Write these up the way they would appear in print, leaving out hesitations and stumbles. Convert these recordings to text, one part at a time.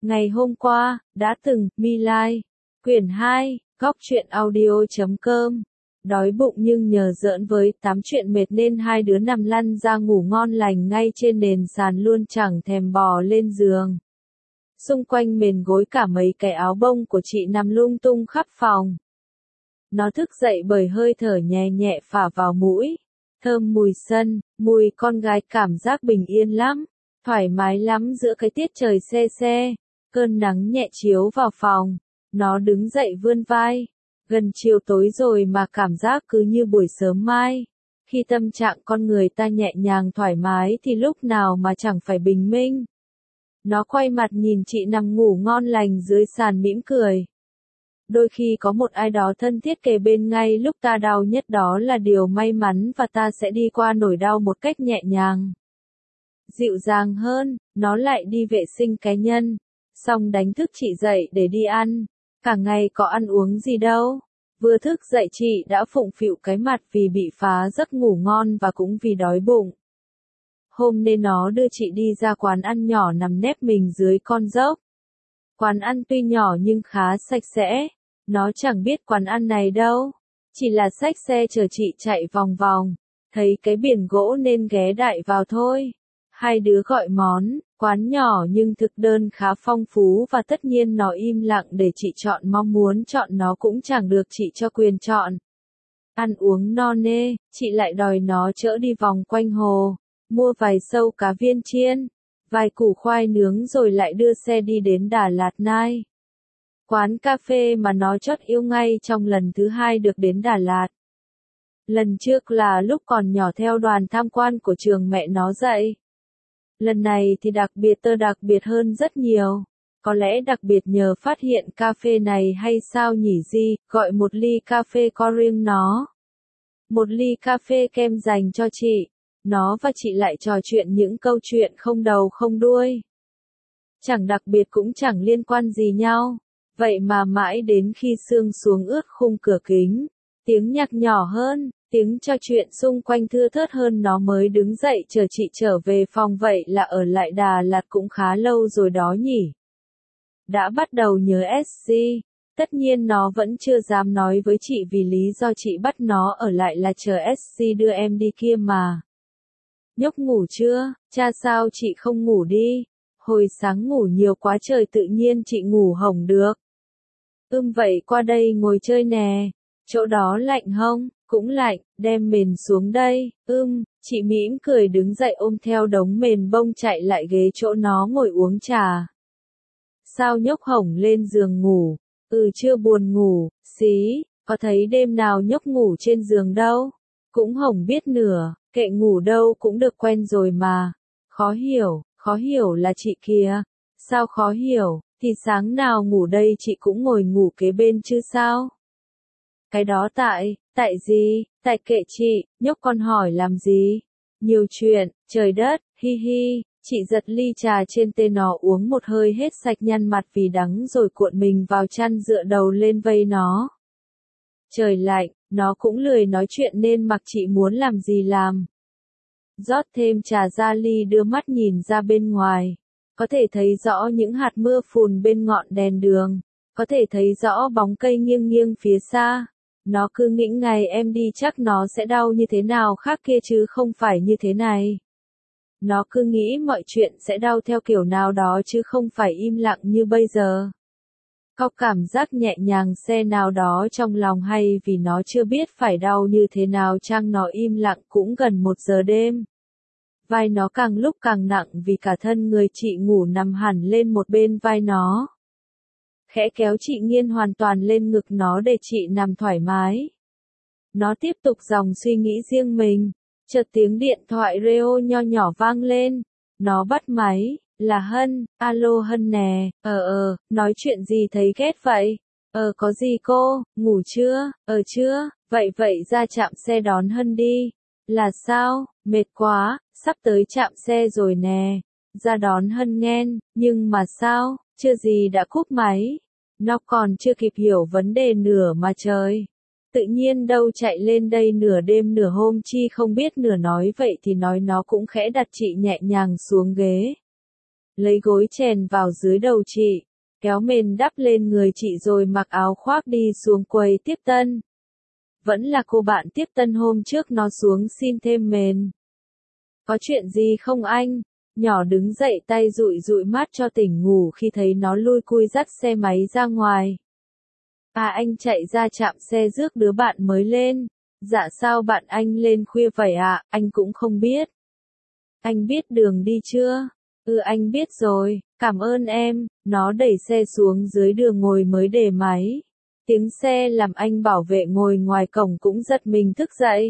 Ngày hôm qua, đã từng, My Lai. Quyển 2, góc truyện audio.com. Đói bụng nhưng nhờ giỡn với 8 chuyện mệt nên hai đứa nằm lăn ra ngủ ngon lành ngay trên nền sàn luôn chẳng thèm bò lên giường. Xung quanh mền gối cả mấy cái áo bông của chị nằm lung tung khắp phòng. Nó thức dậy bởi hơi thở nhẹ nhẹ phả vào mũi. Thơm mùi sân, mùi con gái, cảm giác bình yên lắm. Thoải mái lắm giữa cái tiết trời se se. Cơn nắng nhẹ chiếu vào phòng. Nó đứng dậy vươn vai. Gần chiều tối rồi mà cảm giác cứ như buổi sớm mai. Khi tâm trạng con người ta nhẹ nhàng thoải mái thì lúc nào mà chẳng phải bình minh. Nó quay mặt nhìn chị nằm ngủ ngon lành dưới sàn mỉm cười. Đôi khi có một ai đó thân thiết kề bên ngay lúc ta đau nhất, đó là điều may mắn và ta sẽ đi qua nỗi đau một cách nhẹ nhàng. Dịu dàng hơn, nó lại đi vệ sinh cá nhân. Xong đánh thức chị dậy để đi ăn. Cả ngày có ăn uống gì đâu. Vừa thức dậy chị đã phụng phịu cái mặt vì bị phá giấc ngủ ngon và cũng vì đói bụng. Hôm nên nó đưa chị đi ra quán ăn nhỏ nằm nép mình dưới con dốc. Quán ăn tuy nhỏ nhưng khá sạch sẽ. Nó chẳng biết quán ăn này đâu. Chỉ là xách xe chờ chị chạy vòng vòng. Thấy cái biển gỗ nên ghé đại vào thôi. Hai đứa gọi món, quán nhỏ nhưng thực đơn khá phong phú và tất nhiên nó im lặng để chị chọn, mong muốn chọn nó cũng chẳng được chị cho quyền chọn. Ăn uống no nê, chị lại đòi nó chở đi vòng quanh hồ, mua vài sâu cá viên chiên, vài củ khoai nướng rồi lại đưa xe đi đến Đà Lạt Nai. Quán cà phê mà nó chót yêu ngay trong lần thứ hai được đến Đà Lạt. Lần trước là lúc còn nhỏ theo đoàn tham quan của trường mẹ nó dạy. Lần này thì đặc biệt hơn rất nhiều. Có lẽ đặc biệt nhờ phát hiện cà phê này hay sao nhỉ Di, gọi một ly cà phê có riêng nó. Một ly cà phê kem dành cho chị. Nó và chị lại trò chuyện những câu chuyện không đầu không đuôi. Chẳng đặc biệt cũng chẳng liên quan gì nhau. Vậy mà mãi đến khi sương xuống ướt khung cửa kính, tiếng nhạc nhỏ hơn, tiếng trò chuyện xung quanh thưa thớt hơn, nó mới đứng dậy chờ chị trở về phòng. Vậy là ở lại Đà Lạt cũng khá lâu rồi đó nhỉ. Đã bắt đầu nhớ SC. Tất nhiên nó vẫn chưa dám nói với chị vì lý do chị bắt nó ở lại là chờ SC đưa em đi kia mà. Nhóc ngủ chưa? Cha sao chị không ngủ đi? Hồi sáng ngủ nhiều quá trời tự nhiên chị ngủ hổng được. Vậy qua đây ngồi chơi nè. Chỗ đó lạnh không? Cũng lạnh, đem mền xuống đây. Chị mỉm cười đứng dậy ôm theo đống mền bông chạy lại ghế chỗ nó ngồi uống trà. Sao nhóc hổng lên giường ngủ? Chưa buồn ngủ, xí, có thấy đêm nào nhóc ngủ trên giường đâu. Cũng hổng biết nửa, kệ ngủ đâu cũng được quen rồi mà. Khó hiểu là chị kìa. Sao khó hiểu, thì sáng nào ngủ đây chị cũng ngồi ngủ kế bên chứ sao? Cái đó tại gì, tại kệ chị, nhóc con hỏi làm gì? Nhiều chuyện, trời đất, hi hi, chị giật ly trà trên tay nó uống một hơi hết sạch, nhăn mặt vì đắng rồi cuộn mình vào chăn dựa đầu lên vây nó. Trời lạnh, nó cũng lười nói chuyện nên mặc chị muốn làm gì làm. Rót thêm trà ra ly, đưa mắt nhìn ra bên ngoài. Có thể thấy rõ những hạt mưa phùn bên ngọn đèn đường. Có thể thấy rõ bóng cây nghiêng nghiêng phía xa. Nó cứ nghĩ ngày em đi chắc nó sẽ đau như thế nào khác kia chứ không phải như thế này. Nó cứ nghĩ mọi chuyện sẽ đau theo kiểu nào đó chứ không phải im lặng như bây giờ. Có cảm giác nhẹ nhàng xe nào đó trong lòng, hay vì nó chưa biết phải đau như thế nào chăng? Nó im lặng cũng gần 1 giờ đêm. Vai nó càng lúc càng nặng vì cả thân người chị ngủ nằm hẳn lên một bên vai nó. Khẽ kéo chị nghiêng hoàn toàn lên ngực nó để chị nằm thoải mái. Nó tiếp tục dòng suy nghĩ riêng mình. Chợt tiếng điện thoại reo nho nhỏ vang lên. Nó bắt máy, là Hân. Alo Hân nè, nói chuyện gì thấy ghét vậy? Có gì cô, ngủ chưa? Chưa, vậy ra trạm xe đón Hân đi. Là sao, mệt quá, sắp tới trạm xe rồi nè. Ra đón Hân nghen, nhưng mà sao, chưa gì đã cúp máy. Nó còn chưa kịp hiểu vấn đề nửa mà trời. Tự nhiên đâu chạy lên đây nửa đêm nửa hôm chi không biết. Nửa nói vậy thì nói nó cũng khẽ đặt chị nhẹ nhàng xuống ghế. lấy gối chèn vào dưới đầu chị, kéo mền đắp lên người chị rồi mặc áo khoác đi xuống quầy tiếp tân. Vẫn là cô bạn tiếp tân hôm trước nó xuống xin thêm mền. Có chuyện gì không anh? Nhỏ đứng dậy tay dụi dụi mắt cho tỉnh ngủ khi thấy nó lui cui dắt xe máy ra ngoài. À anh chạy ra trạm xe rước đứa bạn mới lên. Dạ sao bạn anh lên khuya vậy ạ, anh cũng không biết. Anh biết đường đi chưa? Ừ anh biết rồi, cảm ơn em. Nó đẩy xe xuống dưới đường ngồi mới để máy. Tiếng xe làm anh bảo vệ ngồi ngoài cổng cũng giật mình thức dậy.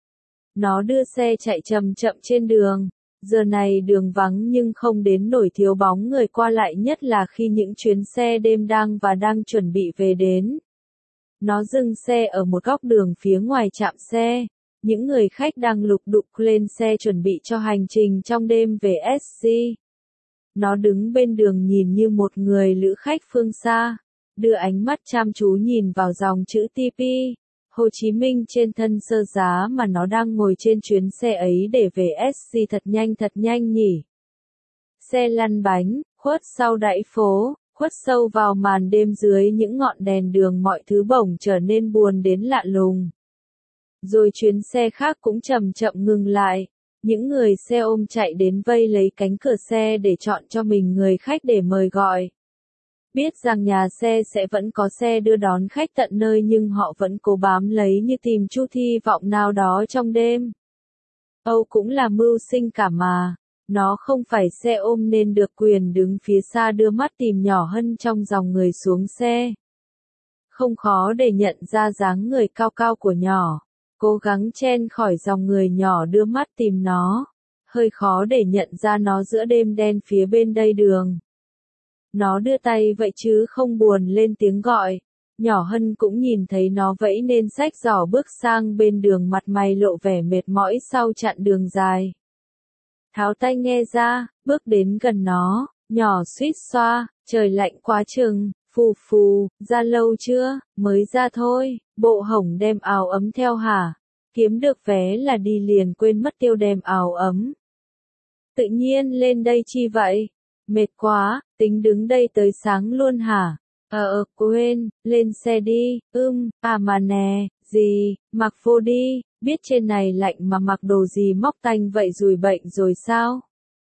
Nó đưa xe chạy chậm chậm trên đường. Giờ này đường vắng nhưng không đến nổi thiếu bóng người qua lại, nhất là khi những chuyến xe đêm đang chuẩn bị về đến. Nó dừng xe ở một góc đường phía ngoài trạm xe. Những người khách đang lục đục lên xe chuẩn bị cho hành trình trong đêm về SC. Nó đứng bên đường nhìn như một người lữ khách phương xa, đưa ánh mắt chăm chú nhìn vào dòng chữ TP, Hồ Chí Minh trên thân sơ giá mà nó đang ngồi trên chuyến xe ấy để về SC thật nhanh nhỉ. Xe lăn bánh, khuất sau dãy phố, khuất sâu vào màn đêm dưới những ngọn đèn đường, mọi thứ bỗng trở nên buồn đến lạ lùng. Rồi chuyến xe khác cũng chậm chậm ngừng lại. Những người xe ôm chạy đến vây lấy cánh cửa xe để chọn cho mình người khách để mời gọi. Biết rằng nhà xe sẽ vẫn có xe đưa đón khách tận nơi nhưng họ vẫn cố bám lấy như tìm chút hy vọng nào đó trong đêm. Âu cũng là mưu sinh cả mà. Nó không phải xe ôm nên được quyền đứng phía xa đưa mắt tìm nhỏ Hân trong dòng người xuống xe. Không khó để nhận ra dáng người cao cao của nhỏ. Cố gắng chen khỏi dòng người nhỏ đưa mắt tìm nó. Hơi khó để nhận ra nó giữa đêm đen phía bên đây đường. Nó đưa tay vậy chứ không buồn lên tiếng gọi. Nhỏ Hân cũng nhìn thấy nó vẫy nên xách giỏ bước sang bên đường, mặt mày lộ vẻ mệt mỏi sau chặng đường dài. Tháo tai nghe ra, bước đến gần nó, nhỏ suýt xoa, trời lạnh quá chừng, phù phù, ra lâu chưa, mới ra thôi, bộ hổng đem áo ấm theo hả? Kiếm được vé là đi liền quên mất tiêu đem áo ấm. Tự nhiên lên đây chi vậy? Mệt quá, tính đứng đây tới sáng luôn hả? Quên, lên xe đi, à mà nè, gì, mặc vô đi, biết trên này lạnh mà mặc đồ gì móc tanh vậy, rùi bệnh rồi sao?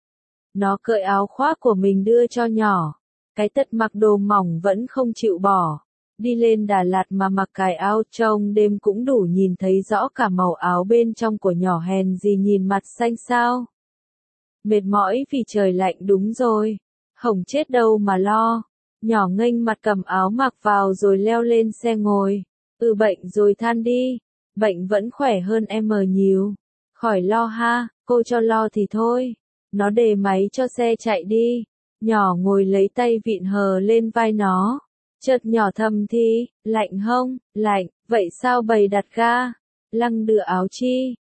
Nó cởi áo khoác của mình đưa cho nhỏ. Cái tật mặc đồ mỏng vẫn không chịu bỏ. Đi lên Đà Lạt mà mặc cái áo trông đêm cũng đủ nhìn thấy rõ cả màu áo bên trong của nhỏ, hèn gì nhìn mặt xanh sao. Mệt mỏi vì trời lạnh đúng rồi. Hổng chết đâu mà lo. Nhỏ nghênh mặt cầm áo mặc vào rồi leo lên xe ngồi. Bệnh rồi than đi. Bệnh vẫn khỏe hơn em nhiều. Khỏi lo ha, cô cho lo thì thôi. Nó đề máy cho xe chạy đi. Nhỏ ngồi lấy tay vịn hờ lên vai nó. Chợt nhỏ thầm thì, lạnh không? Lạnh, vậy sao bày đặt ga? Lăng đưa áo chi?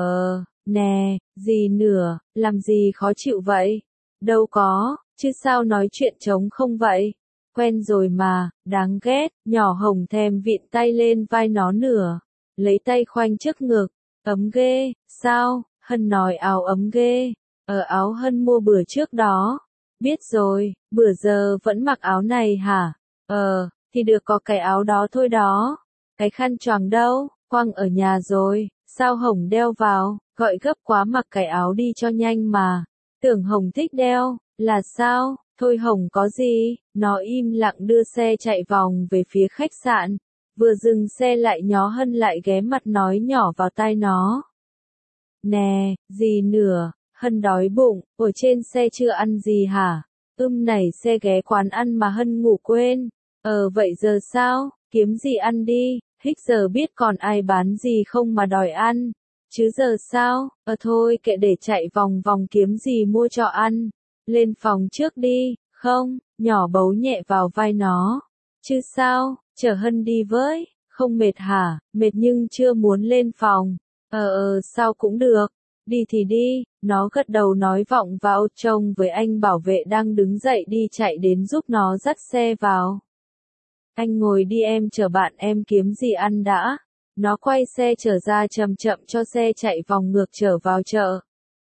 Nè, gì nữa, làm gì khó chịu vậy? Đâu có, chứ sao nói chuyện trống không vậy? Quen rồi mà, đáng ghét. Nhỏ hồng thèm vịn tay lên vai nó nửa. Lấy tay khoanh trước ngực. Ấm ghê, sao? Hân nói áo ấm ghê. Áo Hân mua bữa trước đó. Biết rồi, bữa giờ vẫn mặc áo này hả? Thì được có cái áo đó thôi đó. Cái khăn choàng đâu, quăng ở nhà rồi, sao Hồng đeo vào, gọi gấp quá mặc cái áo đi cho nhanh mà. Tưởng Hồng thích đeo, là sao? Thôi Hồng có gì, nó im lặng đưa xe chạy vòng về phía khách sạn. Vừa dừng xe lại nhó Hân lại ghé mặt nói nhỏ vào tai nó. Nè, gì nữa, Hân đói bụng, ở trên xe chưa ăn gì hả? Này xe ghé quán ăn mà Hân ngủ quên. Vậy giờ sao, kiếm gì ăn đi, hích giờ biết còn ai bán gì không mà đòi ăn. Chứ giờ sao, thôi kệ để chạy vòng vòng kiếm gì mua cho ăn. Lên phòng trước đi, không, nhỏ bấu nhẹ vào vai nó. Chứ sao, chở Hân đi với, không mệt hả, mệt nhưng chưa muốn lên phòng. Sao cũng được, đi thì đi, nó gật đầu nói vọng vào trông với anh bảo vệ đang đứng dậy đi chạy đến giúp nó dắt xe vào. Anh ngồi đi em chở bạn em kiếm gì ăn đã. Nó quay xe trở ra chậm chậm cho xe chạy vòng ngược trở vào chợ.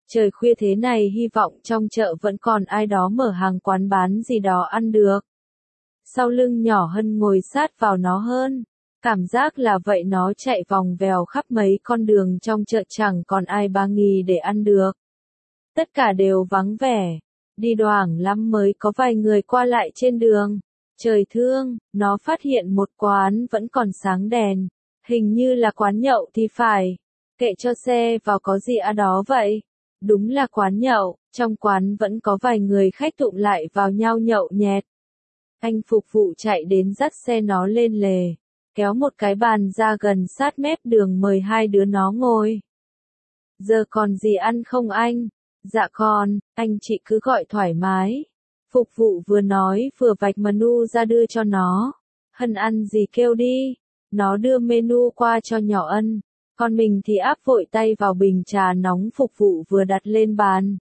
Trời khuya thế này hy vọng trong chợ vẫn còn ai đó mở hàng quán bán gì đó ăn được. Sau lưng nhỏ Hân ngồi sát vào nó hơn. Cảm giác là vậy nó chạy vòng vèo khắp mấy con đường trong chợ chẳng còn ai ba nghi để ăn được. Tất cả đều vắng vẻ. Đi đoảng lắm mới có vài người qua lại trên đường. Trời thương, nó phát hiện một quán vẫn còn sáng đèn. Hình như là quán nhậu thì phải. Kệ cho xe vào có gì à đó vậy. Đúng là quán nhậu, trong quán vẫn có vài người khách tụm lại vào nhau nhậu nhẹt. Anh phục vụ chạy đến dắt xe nó lên lề, kéo một cái bàn ra gần sát mép đường mời hai đứa nó ngồi. Giờ còn gì ăn không anh? Dạ còn, anh chị cứ gọi thoải mái. Phục vụ vừa nói vừa vạch menu ra đưa cho nó. Hân ăn gì kêu đi. Nó đưa menu qua cho nhỏ Ân. Còn mình thì áp vội tay vào bình trà nóng phục vụ vừa đặt lên bàn.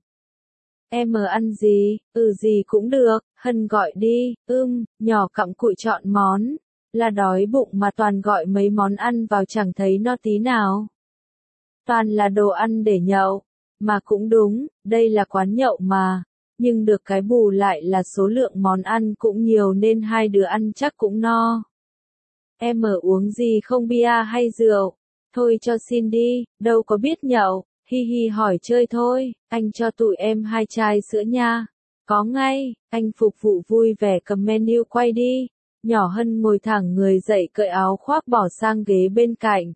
Em ăn gì? Gì cũng được, Hân gọi đi, nhỏ cặm cụi chọn món. Là đói bụng mà toàn gọi mấy món ăn vào chẳng thấy no tí nào. Toàn là đồ ăn để nhậu. Mà cũng đúng, đây là quán nhậu mà. Nhưng được cái bù lại là số lượng món ăn cũng nhiều nên hai đứa ăn chắc cũng no. Em uống gì không, bia hay rượu? Thôi cho xin đi, đâu có biết nhậu, hi hi hỏi chơi thôi, anh cho tụi em 2 chai sữa nha. Có ngay, anh phục vụ vui vẻ cầm menu quay đi. Nhỏ Hân ngồi thẳng người dậy cởi áo khoác bỏ sang ghế bên cạnh.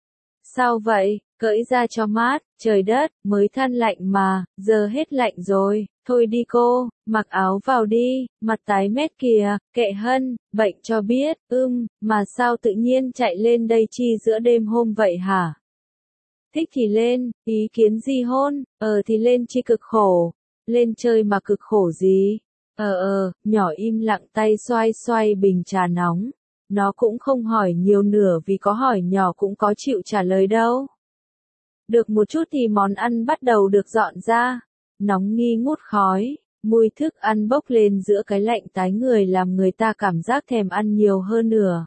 Sao vậy, cởi ra cho mát, trời đất, mới than lạnh mà, giờ hết lạnh rồi, thôi đi cô, mặc áo vào đi, mặt tái mét kìa, kệ Hân, bệnh cho biết, mà sao tự nhiên chạy lên đây chi giữa đêm hôm vậy hả? Thích thì lên, ý kiến gì hôn, thì lên chi cực khổ, lên chơi mà cực khổ gì? Nhỏ im lặng tay xoay xoay bình trà nóng. Nó cũng không hỏi nhiều nửa vì có hỏi nhỏ cũng có chịu trả lời đâu. Được một chút thì món ăn bắt đầu được dọn ra. Nóng nghi ngút khói, mùi thức ăn bốc lên giữa cái lạnh tái người làm người ta cảm giác thèm ăn nhiều hơn nữa.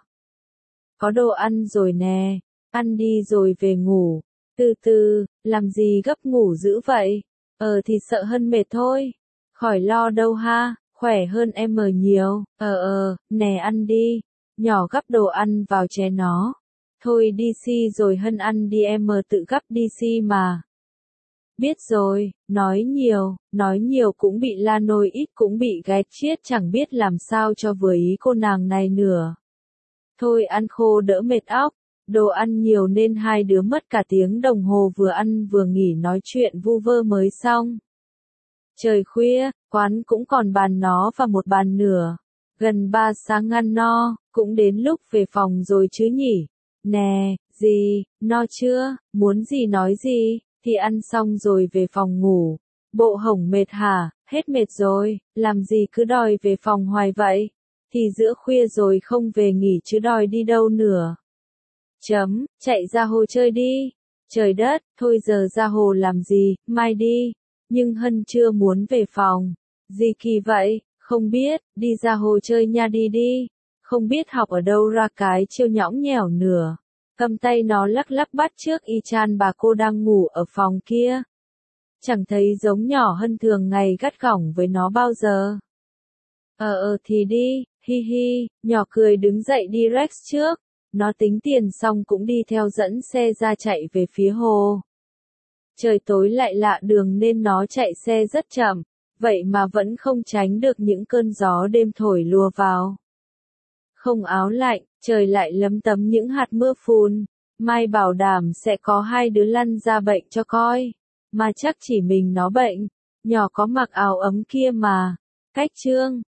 Có đồ ăn rồi nè, ăn đi rồi về ngủ. Từ từ, làm gì gấp ngủ dữ vậy? Thì sợ Hân mệt thôi. Khỏi lo đâu ha, khỏe hơn em nhiều. Nè ăn đi. Nhỏ gắp đồ ăn vào chén nó. Thôi đi si rồi Hân ăn đi em tự gắp đi si mà. Biết rồi, nói nhiều cũng bị la nôi ít cũng bị ghét chiết chẳng biết làm sao cho vừa ý cô nàng này nữa. Thôi ăn khô đỡ mệt óc, đồ ăn nhiều nên hai đứa mất cả tiếng đồng hồ vừa ăn vừa nghỉ nói chuyện vu vơ mới xong. Trời khuya, quán cũng còn bàn nó và một bàn nữa. Gần 3 sáng ăn no, cũng đến lúc về phòng rồi chứ nhỉ. Nè, gì, no chưa, muốn gì nói gì, thì ăn xong rồi về phòng ngủ. Bộ hổng mệt hả, hết mệt rồi, làm gì cứ đòi về phòng hoài vậy, thì giữa khuya rồi không về nghỉ chứ đòi đi đâu nữa. Chạy ra hồ chơi đi. Trời đất, thôi giờ ra hồ làm gì, mai đi. Nhưng Hân chưa muốn về phòng. Gì kỳ vậy, không biết, đi ra hồ chơi nha đi đi. Không biết học ở đâu ra cái chiêu nhõng nhẽo nửa. Cầm tay nó lắc lắc bắt trước y chang bà cô đang ngủ ở phòng kia. Chẳng thấy giống nhỏ Hân thường ngày gắt gỏng với nó bao giờ. Thì đi, hi hi, nhỏ cười đứng dậy đi Rex trước. Nó tính tiền xong cũng đi theo dẫn xe ra chạy về phía hồ. Trời tối lại lạ đường nên nó chạy xe rất chậm, vậy mà vẫn không tránh được những cơn gió đêm thổi lùa vào. Không áo lạnh, trời lại lấm tấm những hạt mưa phùn, mai bảo đảm sẽ có hai đứa lăn ra bệnh cho coi. Mà chắc chỉ mình nó bệnh, nhỏ có mặc áo ấm kia mà. Cách chương